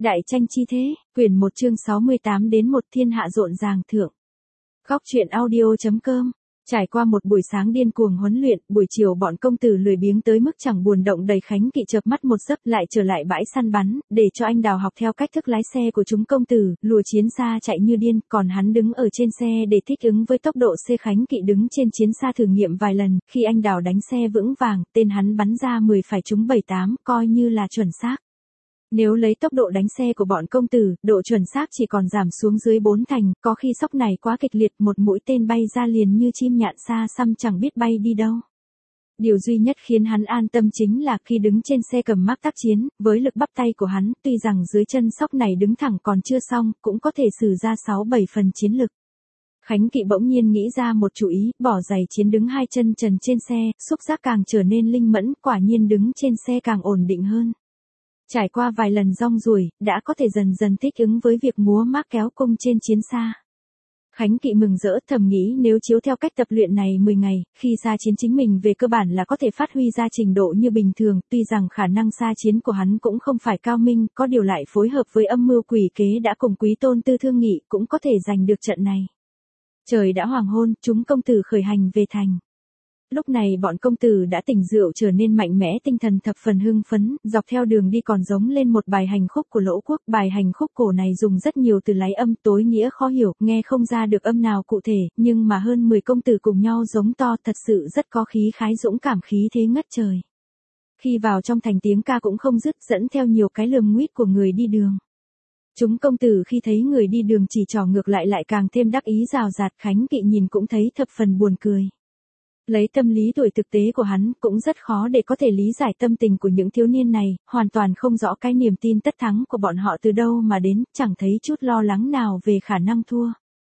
Đại tranh chi thế, quyển 1 chương 68 đến 1 thiên hạ rộn ràng thượng. Góc truyện audio.com. Trải qua một buổi sáng điên cuồng huấn luyện, buổi chiều bọn công tử lười biếng tới mức chẳng buồn động đầy Khánh Kỵ chợp mắt một giấc lại trở lại bãi săn bắn, để cho anh Đào học theo cách thức lái xe của chúng công tử, lùa chiến xa chạy như điên, còn hắn đứng ở trên xe để thích ứng với tốc độ xe. Khánh Kỵ đứng trên chiến xa thử nghiệm vài lần, khi anh Đào đánh xe vững vàng, tên hắn bắn ra 10 phải trúng 7-8, coi như là chuẩn xác. Nếu lấy tốc độ đánh xe của bọn công tử, độ chuẩn xác chỉ còn giảm xuống dưới 4 thành, có khi sóc này quá kịch liệt, một mũi tên bay ra liền như chim nhạn xa xăm chẳng biết bay đi đâu. Điều duy nhất khiến hắn an tâm chính là khi đứng trên xe cầm mác tác chiến, với lực bắp tay của hắn, tuy rằng dưới chân sóc này đứng thẳng còn chưa xong, cũng có thể sử ra 6-7 phần chiến lực. Khánh Kỵ bỗng nhiên nghĩ ra một chủ ý, bỏ giày chiến đứng hai chân trần trên xe, xúc giác càng trở nên linh mẫn, quả nhiên đứng trên xe càng ổn định hơn. Trải qua vài lần rong ruổi, đã có thể dần dần thích ứng với việc múa mác kéo cung trên chiến xa. Khánh Kỵ mừng rỡ thầm nghĩ nếu chiếu theo cách tập luyện này 10 ngày, khi xa chiến chính mình về cơ bản là có thể phát huy ra trình độ như bình thường, tuy rằng khả năng xa chiến của hắn cũng không phải cao minh, có điều lại phối hợp với âm mưu quỷ kế đã cùng Quý Tôn Tư thương nghị cũng có thể giành được trận này. Trời đã hoàng hôn, chúng công tử khởi hành về thành. Lúc này bọn công tử đã tỉnh rượu trở nên mạnh mẽ, tinh thần thập phần hưng phấn, dọc theo đường đi còn giống lên một bài hành khúc của Lỗ Quốc. Bài hành khúc cổ này dùng rất nhiều từ lái âm tối nghĩa khó hiểu, nghe không ra được âm nào cụ thể, nhưng mà hơn 10 công tử cùng nhau giống to thật sự rất có khí khái dũng cảm, khí thế ngất trời. Khi vào trong thành tiếng ca cũng không dứt, dẫn theo nhiều cái lườm nguýt của người đi đường. Chúng công tử khi thấy người đi đường chỉ trỏ ngược lại càng thêm đắc ý rào rạt. Khánh Kỵ nhìn cũng thấy thập phần buồn cười. Lấy tâm lý tuổi thực tế của hắn, cũng rất khó để có thể lý giải tâm tình của những thiếu niên này, hoàn toàn không rõ cái niềm tin tất thắng của bọn họ từ đâu mà đến, chẳng thấy chút lo lắng nào về khả năng thua.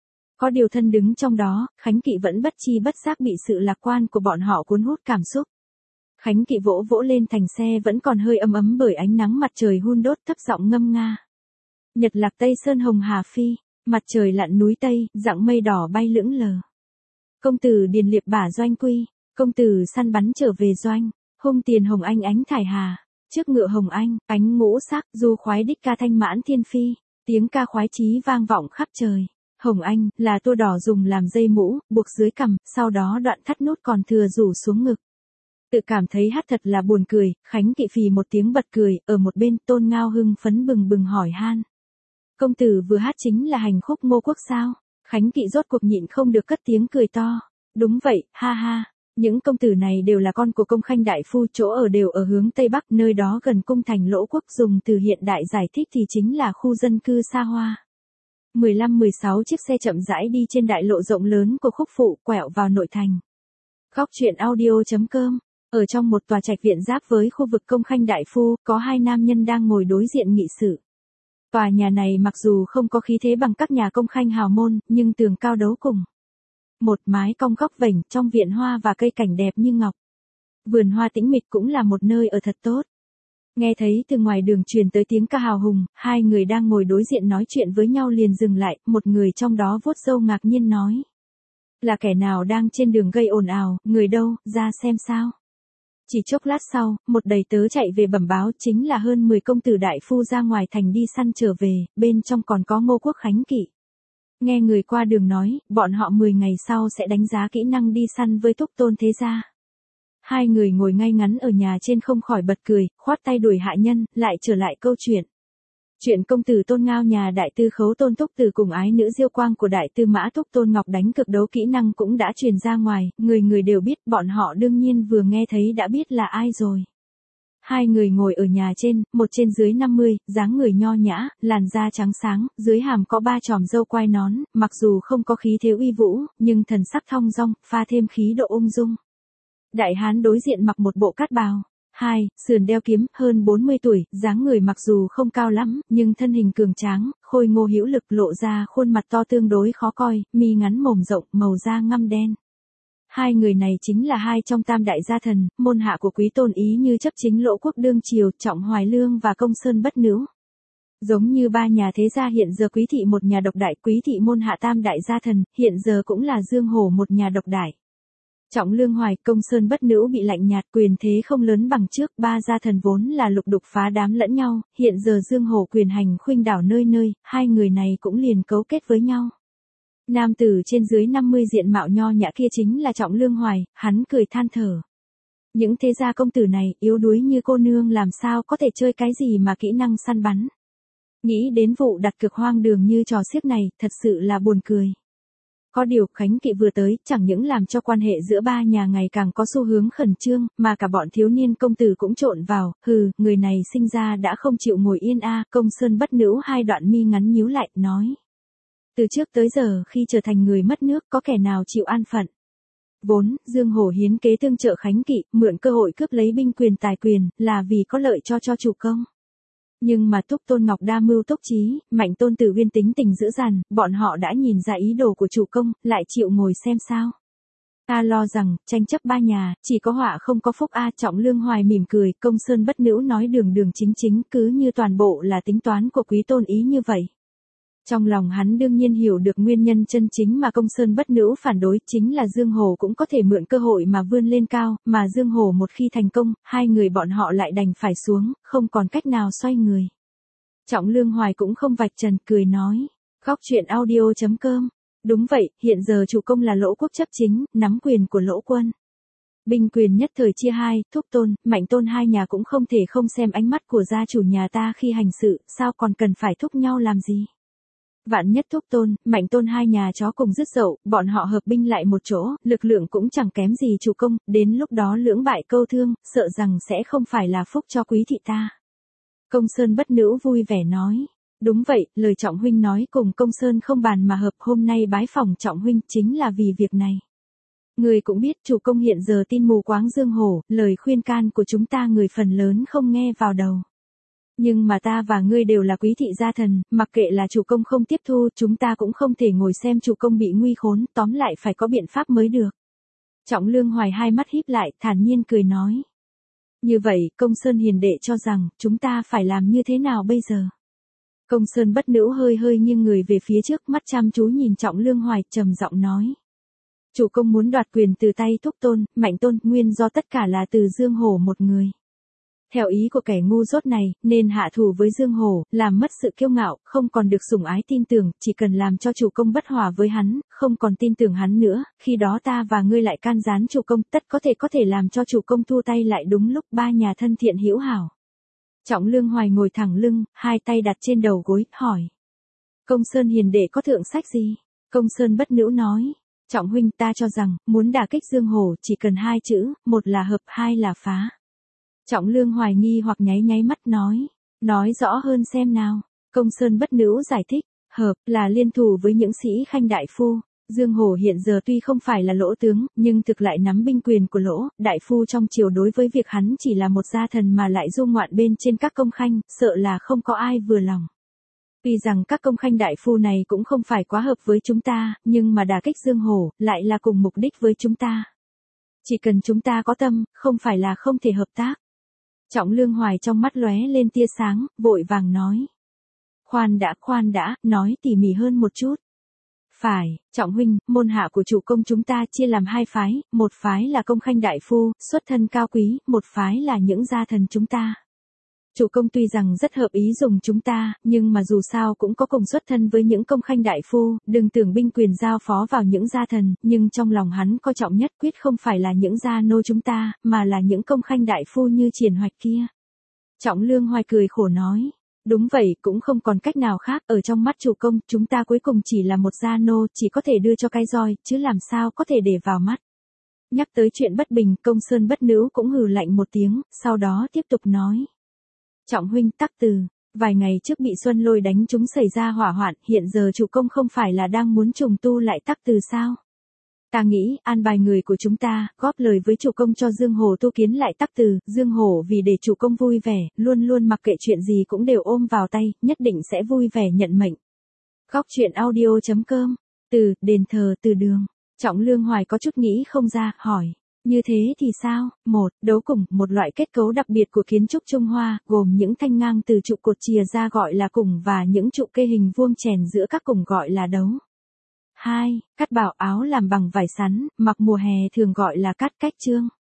Có điều thân đứng trong đó, Khánh Kỵ vẫn bất chi bất giác bị sự lạc quan của bọn họ cuốn hút cảm xúc. Khánh Kỵ vỗ vỗ lên thành xe vẫn còn hơi ấm ấm bởi ánh nắng mặt trời hun đốt, thấp giọng ngâm nga. Nhật lạc Tây Sơn hồng hà phi, mặt trời lặn núi Tây, dặng mây đỏ bay lững lờ. Công tử điền liệp bả doanh quy, công tử săn bắn trở về doanh, hung tiền hồng anh ánh thải hà, trước ngựa hồng anh, ánh ngũ sắc, du khoái đích ca thanh mãn thiên phi, tiếng ca khoái chí vang vọng khắp trời. Hồng anh, là tua đỏ dùng làm dây mũ, buộc dưới cằm, sau đó đoạn thắt nút còn thừa rủ xuống ngực. Tự cảm thấy hát thật là buồn cười, Khánh Kỵ phì một tiếng bật cười, ở một bên Tôn Ngao hưng phấn bừng bừng hỏi han. Công tử vừa hát chính là hành khúc Ngô Quốc sao? Khánh Kỵ rốt cuộc nhịn không được cất tiếng cười to. Đúng vậy, ha ha. Những công tử này đều là con của Công Khanh đại phu, chỗ ở đều ở hướng Tây Bắc, nơi đó gần cung thành Lỗ Quốc, dùng từ hiện đại giải thích thì chính là khu dân cư xa hoa. 15-16 chiếc xe chậm rãi đi trên đại lộ rộng lớn của Khúc Phụ, quẹo vào nội thành. Góc truyện audio.com. Ở trong một tòa trạch viện giáp với khu vực Công Khanh đại phu, có hai nam nhân đang ngồi đối diện nghị sự. Tòa nhà này mặc dù không có khí thế bằng các nhà Công Khanh hào môn, nhưng tường cao đấu cùng. Một mái cong góc vểnh, trong viện hoa và cây cảnh đẹp như ngọc. Vườn hoa tĩnh mịch cũng là một nơi ở thật tốt. Nghe thấy từ ngoài đường truyền tới tiếng ca hào hùng, hai người đang ngồi đối diện nói chuyện với nhau liền dừng lại, một người trong đó vuốt râu ngạc nhiên nói. Là kẻ nào đang trên đường gây ồn ào, người đâu, ra xem sao. Chỉ chốc lát sau, một đầy tớ chạy về bẩm báo chính là hơn 10 công tử đại phu ra ngoài thành đi săn trở về, bên trong còn có Ngô Quốc Khánh Kỵ. Nghe người qua đường nói, bọn họ 10 ngày sau sẽ đánh giá kỹ năng đi săn với Túc Tôn thế gia. Hai người ngồi ngay ngắn ở nhà trên không khỏi bật cười, khoát tay đuổi hạ nhân, lại trở lại câu chuyện. Chuyện công tử Tôn Ngao nhà đại tư khấu Tôn Túc Từ cùng ái nữ Diêu Quang của đại tư mã Túc Tôn Ngọc đánh cực đấu kỹ năng cũng đã truyền ra ngoài, người đều biết, bọn họ đương nhiên vừa nghe thấy đã biết là ai rồi. Hai người ngồi ở nhà trên, một trên dưới 50, dáng người nho nhã, làn da trắng sáng, dưới hàm có 3 chòm râu quai nón, mặc dù không có khí thế uy vũ, nhưng thần sắc thong dong, pha thêm khí độ ung dung. Đại hán đối diện mặc một bộ cát bào. Sườn đeo kiếm, hơn 40 tuổi, dáng người mặc dù không cao lắm, nhưng thân hình cường tráng, khôi ngô hữu lực, lộ ra khuôn mặt to tương đối khó coi, mi ngắn mồm rộng, màu da ngăm đen. Hai người này chính là hai trong tam đại gia thần, môn hạ của Quý Tôn Ý Như chấp chính Lỗ Quốc đương triều, Trọng Hoài Lương và Công Sơn Bất Nữu. Giống như ba nhà thế gia hiện giờ Quý thị một nhà độc đại, Quý thị môn hạ tam đại gia thần, hiện giờ cũng là Dương Hổ một nhà độc đại. Trọng Lương Hoài, Công Sơn Bất Nữu bị lạnh nhạt, quyền thế không lớn bằng trước, ba gia thần vốn là lục đục phá đám lẫn nhau, hiện giờ Dương Hổ quyền hành khuynh đảo nơi nơi, hai người này cũng liền cấu kết với nhau. Nam tử trên dưới 50 diện mạo nho nhã kia chính là Trọng Lương Hoài, hắn cười than thở. Những thế gia công tử này, yếu đuối như cô nương làm sao có thể chơi cái gì mà kỹ năng săn bắn. Nghĩ đến vụ đặt cược hoang đường như trò xiếc này, thật sự là buồn cười. Có điều Khánh Kỵ vừa tới, chẳng những làm cho quan hệ giữa ba nhà ngày càng có xu hướng khẩn trương, mà cả bọn thiếu niên công tử cũng trộn vào, người này sinh ra đã không chịu ngồi yên a. Công Sơn Bất Nữu hai đoạn mi ngắn nhíu lại, nói. Từ trước tới giờ khi trở thành người mất nước có kẻ nào chịu an phận. Vốn, Dương Hổ hiến kế tương trợ Khánh Kỵ, mượn cơ hội cướp lấy binh quyền tài quyền, là vì có lợi cho chủ công. Nhưng mà Túc Tôn Ngọc đa mưu túc trí, Mạnh Tôn Tử Uyên tính tình dữ dằn, bọn họ đã nhìn ra ý đồ của chủ công, lại chịu ngồi xem sao. Ta lo rằng, tranh chấp ba nhà, chỉ có họa không có phúc a. Trọng Lương Hoài mỉm cười, Công Sơn Bất Nữu nói đường đường chính chính, cứ như toàn bộ là tính toán của quý tôn ý như vậy. Trong lòng hắn đương nhiên hiểu được nguyên nhân chân chính mà Công Sơn Bất Nữu phản đối, chính là Dương Hổ cũng có thể mượn cơ hội mà vươn lên cao, mà Dương Hổ một khi thành công, hai người bọn họ lại đành phải xuống, không còn cách nào xoay người. Trọng Lương Hoài cũng không vạch trần, cười nói. Góc truyện audio.com. Đúng vậy, hiện giờ chủ công là Lỗ Quốc chấp chính, nắm quyền của Lỗ quân. Binh quyền nhất thời chia hai, Thúc Tôn, Mạnh Tôn hai nhà cũng không thể không xem ánh mắt của gia chủ nhà ta khi hành sự, sao còn cần phải thúc nhau làm gì. Vạn nhất Thúc Tôn, Mạnh Tôn hai nhà chó cùng dứt dậu, bọn họ hợp binh lại một chỗ, lực lượng cũng chẳng kém gì chủ công, đến lúc đó lưỡng bại câu thương, sợ rằng sẽ không phải là phúc cho quý thị ta. Công Sơn Bất Nữu vui vẻ nói. Đúng vậy, lời Trọng huynh nói cùng Công Sơn không bàn mà hợp, hôm nay bái phòng Trọng huynh chính là vì việc này. Người cũng biết chủ công hiện giờ tin mù quáng Dương Hổ, lời khuyên can của chúng ta người phần lớn không nghe vào đầu. Nhưng mà ta và ngươi đều là quý thị gia thần, mặc kệ là chủ công không tiếp thu, chúng ta cũng không thể ngồi xem chủ công bị nguy khốn, tóm lại phải có biện pháp mới được. Trọng Lương Hoài hai mắt híp lại, thản nhiên cười nói. Như vậy, Công Sơn hiền đệ cho rằng, chúng ta phải làm như thế nào bây giờ? Công Sơn Bất Nữu hơi nghiêng người về phía trước, mắt chăm chú nhìn Trọng Lương Hoài, trầm giọng nói. Chủ công muốn đoạt quyền từ tay Thúc Tôn, Mạnh Tôn, nguyên do tất cả là từ Dương Hổ một người. Theo ý của kẻ ngu dốt này, nên hạ thủ với Dương Hổ, làm mất sự kiêu ngạo, không còn được sủng ái tin tưởng, chỉ cần làm cho chủ công bất hòa với hắn, không còn tin tưởng hắn nữa, khi đó ta và ngươi lại can gián chủ công, tất có thể làm cho chủ công thu tay lại đúng lúc ba nhà thân thiện hữu hảo. Trọng Lương Hoài ngồi thẳng lưng, hai tay đặt trên đầu gối, hỏi. Công Sơn hiền đệ có thượng sách gì? Công Sơn Bất Nữu nói. Trọng huynh, ta cho rằng, muốn đả kích Dương Hổ chỉ cần hai chữ, một là hợp, hai là phá. Trọng Lương Hoài nghi hoặc nháy mắt nói. Nói rõ hơn xem nào. Công Sơn Bất Nữu giải thích. Hợp, là liên thủ với những sĩ khanh đại phu. Dương Hổ hiện giờ tuy không phải là Lỗ tướng, nhưng thực lại nắm binh quyền của Lỗ, đại phu trong triều đối với việc hắn chỉ là một gia thần mà lại du ngoạn bên trên các công khanh, sợ là không có ai vừa lòng. Tuy rằng các công khanh đại phu này cũng không phải quá hợp với chúng ta, nhưng mà đả kích Dương Hổ, lại là cùng mục đích với chúng ta. Chỉ cần chúng ta có tâm, không phải là không thể hợp tác. Trọng Lương Hoài trong mắt lóe lên tia sáng, vội vàng nói. Khoan đã, nói tỉ mỉ hơn một chút. Phải, Trọng huynh, môn hạ của chủ công chúng ta chia làm hai phái, một phái là công khanh đại phu, xuất thân cao quý, một phái là những gia thần chúng ta. Chủ công tuy rằng rất hợp ý dùng chúng ta, nhưng mà dù sao cũng có cùng xuất thân với những công khanh đại phu, đừng tưởng binh quyền giao phó vào những gia thần, nhưng trong lòng hắn coi trọng nhất quyết không phải là những gia nô chúng ta, mà là những công khanh đại phu như Triển Hoạch kia. Trọng Lương Hoài cười khổ nói. Đúng vậy, cũng không còn cách nào khác, ở trong mắt chủ công, chúng ta cuối cùng chỉ là một gia nô, chỉ có thể đưa cho cái roi, chứ làm sao có thể để vào mắt. Nhắc tới chuyện bất bình, Công Sơn Bất Nữu cũng hừ lạnh một tiếng, sau đó tiếp tục nói. Trọng huynh tắc từ, vài ngày trước bị Xuân Lôi đánh chúng xảy ra hỏa hoạn, hiện giờ chủ công không phải là đang muốn trùng tu lại tắc từ sao? Ta nghĩ, an bài người của chúng ta, góp lời với chủ công cho Dương Hổ tu kiến lại tắc từ, Dương Hổ vì để chủ công vui vẻ, luôn luôn mặc kệ chuyện gì cũng đều ôm vào tay, nhất định sẽ vui vẻ nhận mệnh. Góc truyện audio.com, từ, đền thờ, từ đường. Trọng Lương Hoài có chút nghĩ không ra, hỏi. Như thế thì sao? Đấu cùng, một loại kết cấu đặc biệt của kiến trúc Trung Hoa, gồm những thanh ngang từ trụ cột chìa ra gọi là cùng và những trụ kê hình vuông chèn giữa các cùng gọi là đấu. 2. Cắt bảo áo làm bằng vải sắn, mặc mùa hè thường gọi là cắt cách chương.